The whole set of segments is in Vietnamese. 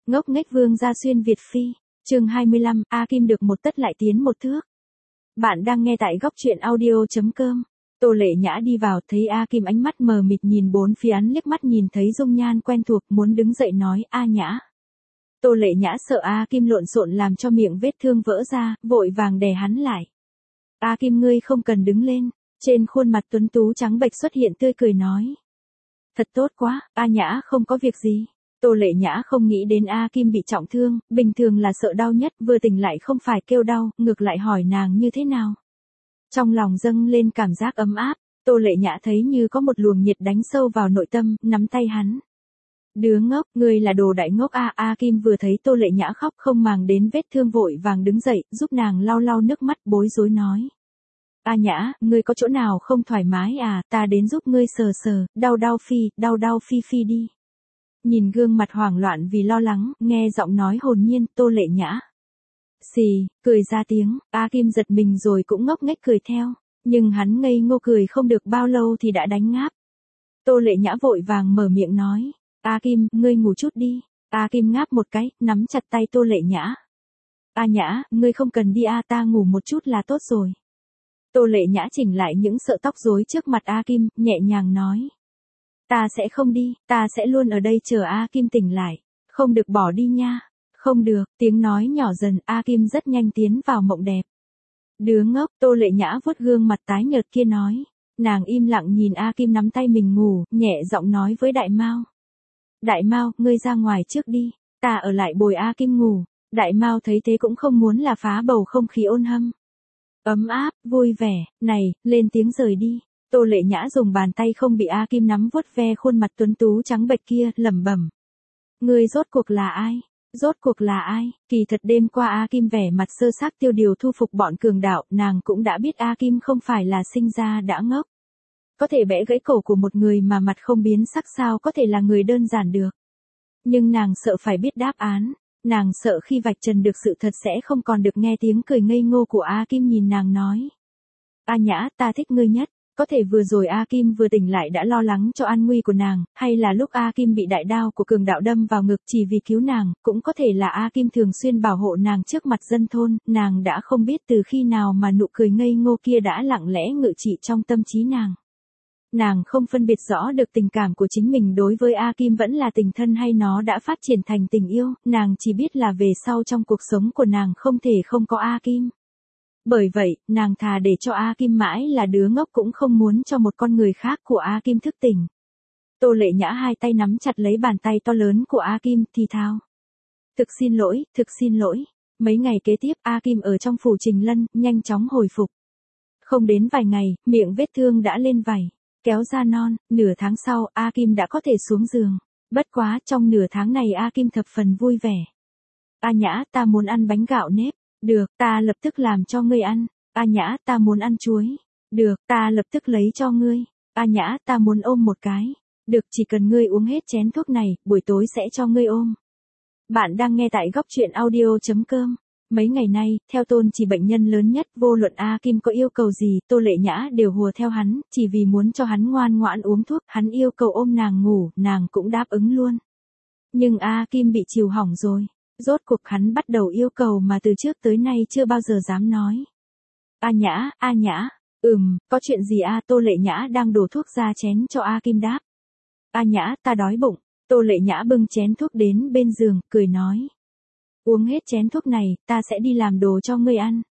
Ngốc nghếch Vương gia xuyên Việt phi. Chương 25, A Kim được một tấc lại tiến một thước. Bạn đang nghe tại góc truyện audio.com. Tô Lệ Nhã đi vào, thấy A Kim ánh mắt mờ mịt nhìn bốn phía, hắn liếc mắt nhìn thấy dung nhan quen thuộc, muốn đứng dậy nói, "A Nhã." Tô Lệ Nhã sợ A Kim lộn xộn làm cho miệng vết thương vỡ ra, vội vàng đè hắn lại. "A Kim, ngươi không cần đứng lên." Trên khuôn mặt tuấn tú trắng bệch xuất hiện tươi cười nói. "Thật tốt quá, A Nhã không có việc gì." Tô Lệ Nhã không nghĩ đến A Kim bị trọng thương, bình thường là sợ đau nhất, vừa tỉnh lại không phải kêu đau, ngược lại hỏi nàng như thế nào. Trong lòng dâng lên cảm giác ấm áp, Tô Lệ Nhã thấy như có một luồng nhiệt đánh sâu vào nội tâm, nắm tay hắn. "Đứa ngốc, ngươi là đồ đại ngốc a." A Kim vừa thấy Tô Lệ Nhã khóc không màng đến vết thương vội vàng đứng dậy, giúp nàng lau lau nước mắt, bối rối nói. "A Nhã, ngươi có chỗ nào không thoải mái à, ta đến giúp ngươi sờ sờ, đau phi phi đi." Nhìn gương mặt hoảng loạn vì lo lắng, nghe giọng nói hồn nhiên, Tô Lệ Nhã xì, cười ra tiếng, A Kim giật mình rồi cũng ngốc nghếch cười theo, nhưng hắn ngây ngô cười không được bao lâu thì đã đánh ngáp. Tô Lệ Nhã vội vàng mở miệng nói, "A Kim, ngươi ngủ chút đi." A Kim ngáp một cái, nắm chặt tay Tô Lệ Nhã. "A Nhã, ngươi không cần đi a, ta ngủ một chút là tốt rồi." Tô Lệ Nhã chỉnh lại những sợi tóc rối trước mặt A Kim, nhẹ nhàng nói. "Ta sẽ không đi, ta sẽ luôn ở đây chờ A Kim tỉnh lại. Không được bỏ đi nha." "Không được." Tiếng nói nhỏ dần, A Kim rất nhanh tiến vào mộng đẹp. "Đứa ngốc." Tô Lệ Nhã vuốt gương mặt tái nhợt kia nói. Nàng im lặng nhìn A Kim nắm tay mình ngủ, nhẹ giọng nói với Đại Mao. "Đại Mao, ngươi ra ngoài trước đi, ta ở lại bồi A Kim ngủ." Đại Mao thấy thế cũng không muốn là phá bầu không khí ôn hâm, ấm áp, vui vẻ, này, lên tiếng rời đi. Tô Lệ Nhã dùng bàn tay không bị A Kim nắm vuốt ve khuôn mặt tuấn tú trắng bệch kia, lẩm bẩm. "Ngươi rốt cuộc là ai? Rốt cuộc là ai?" Kỳ thật đêm qua A Kim vẻ mặt sơ xác tiêu điều thu phục bọn cường đạo, nàng cũng đã biết A Kim không phải là sinh ra đã ngốc. Có thể bẻ gãy cổ của một người mà mặt không biến sắc sao có thể là người đơn giản được. Nhưng nàng sợ phải biết đáp án. Nàng sợ khi vạch trần được sự thật sẽ không còn được nghe tiếng cười ngây ngô của A Kim nhìn nàng nói. "A Nhã, ta thích ngươi nhất." Có thể vừa rồi A Kim vừa tỉnh lại đã lo lắng cho an nguy của nàng, hay là lúc A Kim bị đại đao của cường đạo đâm vào ngực chỉ vì cứu nàng, cũng có thể là A Kim thường xuyên bảo hộ nàng trước mặt dân thôn, nàng đã không biết từ khi nào mà nụ cười ngây ngô kia đã lặng lẽ ngự trị trong tâm trí nàng. Nàng không phân biệt rõ được tình cảm của chính mình đối với A Kim vẫn là tình thân hay nó đã phát triển thành tình yêu, nàng chỉ biết là về sau trong cuộc sống của nàng không thể không có A Kim. Bởi vậy, nàng thà để cho A Kim mãi là đứa ngốc cũng không muốn cho một con người khác của A Kim thức tỉnh. Tô Lệ Nhã hai tay nắm chặt lấy bàn tay to lớn của A Kim, thì thào. Thực xin lỗi. Mấy ngày kế tiếp A Kim ở trong phủ Trình Lân, nhanh chóng hồi phục. Không đến vài ngày, miệng vết thương đã lên vảy, kéo ra non, nửa tháng sau A Kim đã có thể xuống giường. Bất quá trong nửa tháng này A Kim thập phần vui vẻ. "A Nhã, ta muốn ăn bánh gạo nếp." "Được, ta lập tức làm cho ngươi ăn." "A Nhã, ta muốn ăn chuối." "Được, ta lập tức lấy cho ngươi." "A Nhã, ta muốn ôm một cái." "Được, chỉ cần ngươi uống hết chén thuốc này, buổi tối sẽ cho ngươi ôm." Bạn đang nghe tại góc truyện audio.com. Mấy ngày nay, theo Tôn Chỉ bệnh nhân lớn nhất, vô luận A Kim có yêu cầu gì, Tô Lệ Nhã đều hùa theo hắn, chỉ vì muốn cho hắn ngoan ngoãn uống thuốc, hắn yêu cầu ôm nàng ngủ, nàng cũng đáp ứng luôn. Nhưng A Kim bị chiều hỏng rồi. Rốt cuộc hắn bắt đầu yêu cầu mà từ trước tới nay chưa bao giờ dám nói. A Nhã. Có chuyện gì a?" Tô Lệ Nhã đang đổ thuốc ra chén cho A Kim đáp. "A Nhã, ta đói bụng." Tô Lệ Nhã bưng chén thuốc đến bên giường, cười nói. "Uống hết chén thuốc này, ta sẽ đi làm đồ cho ngươi ăn."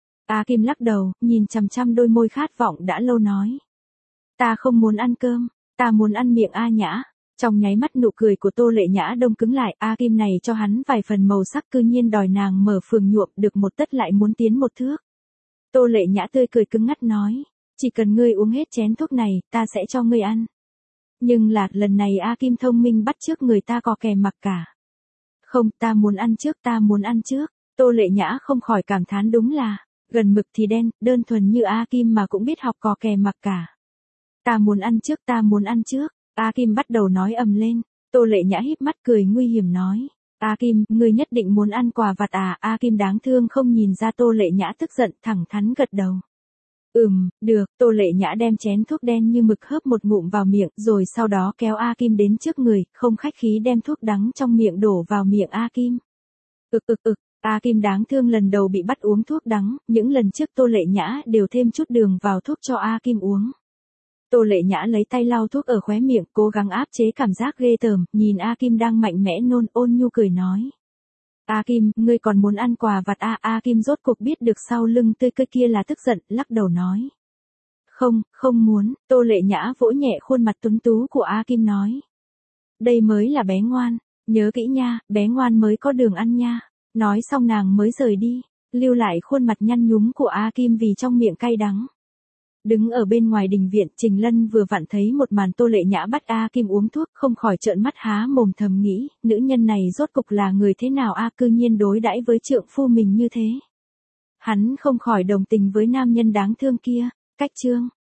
A Kim lắc đầu, nhìn chằm chằm đôi môi khát vọng đã lâu nói. "Ta không muốn ăn cơm, ta muốn ăn miệng A Nhã." Trong nháy mắt nụ cười của Tô Lệ Nhã đông cứng lại, A Kim này cho hắn vài phần màu sắc cư nhiên đòi nàng mở phường nhuộm được một tấc lại muốn tiến một thước. Tô Lệ Nhã tươi cười cứng ngắt nói, "Chỉ cần ngươi uống hết chén thuốc này, ta sẽ cho ngươi ăn." Nhưng là, lần này A Kim thông minh bắt chước người ta cò kè mặc cả. "Không, ta muốn ăn trước. Tô Lệ Nhã không khỏi cảm thán đúng là, gần mực thì đen, đơn thuần như A Kim mà cũng biết học cò kè mặc cả. Ta muốn ăn trước. A Kim bắt đầu nói ầm lên. Tô Lệ Nhã híp mắt cười nguy hiểm nói. "A Kim, ngươi nhất định muốn ăn quà vặt à?" A Kim đáng thương không nhìn ra Tô Lệ Nhã tức giận, thẳng thắn gật đầu. Được, Tô Lệ Nhã đem chén thuốc đen như mực hớp một ngụm vào miệng, rồi sau đó kéo A Kim đến trước người, không khách khí đem thuốc đắng trong miệng đổ vào miệng A Kim. A Kim đáng thương lần đầu bị bắt uống thuốc đắng, những lần trước Tô Lệ Nhã đều thêm chút đường vào thuốc cho A Kim uống. Tô Lệ Nhã lấy tay lau thuốc ở khóe miệng, cố gắng áp chế cảm giác ghê tởm, nhìn A Kim đang mạnh mẽ nôn, ôn nhu cười nói. A Kim, ngươi còn muốn ăn quà vặt à? A Kim rốt cuộc biết được sau lưng tươi cười kia là tức giận, lắc đầu nói. Không muốn, Tô Lệ Nhã vỗ nhẹ khuôn mặt tuấn tú của A Kim nói. Đây mới là bé ngoan, nhớ kỹ nha, bé ngoan mới có đường ăn nha. Nói xong nàng mới rời đi, lưu lại khuôn mặt nhăn nhúm của A Kim vì trong miệng cay đắng. Đứng ở bên ngoài đình viện, Trình Lân vừa vặn thấy một màn Tô Lệ Nhã bắt A Kim uống thuốc, không khỏi trợn mắt há mồm thầm nghĩ, nữ nhân này rốt cục là người thế nào a, cư nhiên đối đãi với trượng phu mình như thế. Hắn không khỏi đồng tình với nam nhân đáng thương kia. Cách chương